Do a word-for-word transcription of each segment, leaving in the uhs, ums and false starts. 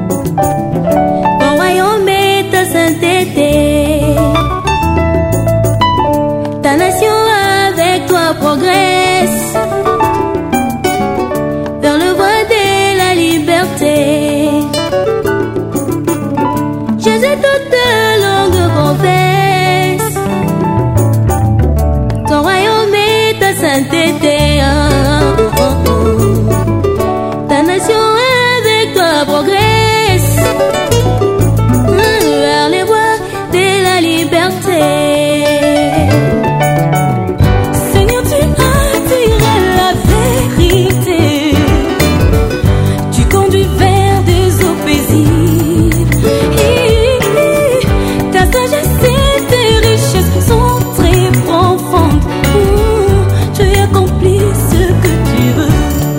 Ton royaume est ta sainteté. Ta nation avec toi progresse vers le voie de la liberté. Jésus, toute langue confesse. Ton royaume est ta sainteté. Ta nation avec toi progresse vers les voies de la liberté. Seigneur, tu attirais la vérité. Tu conduis vers des eaux paisibles. Ta sagesse et tes richesses sont très profondes. Tu accomplis ce que tu veux.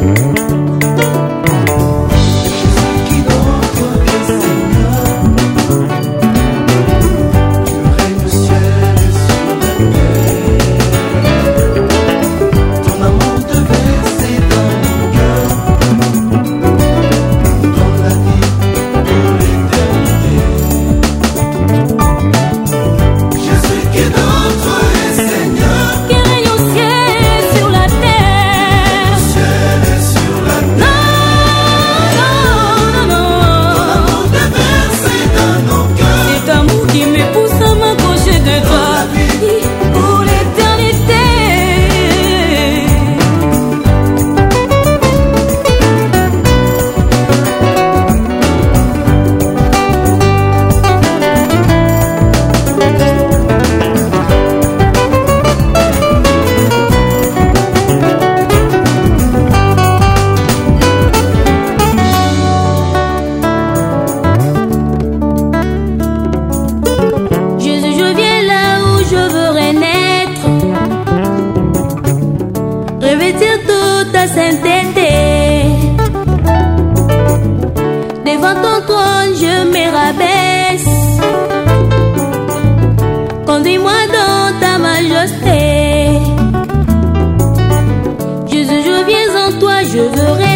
Revêtir toute ta sainteté. Devant ton trône je me rabaisse. Conduis-moi dans ta majesté. Jésus, je viens en toi, je veux rester.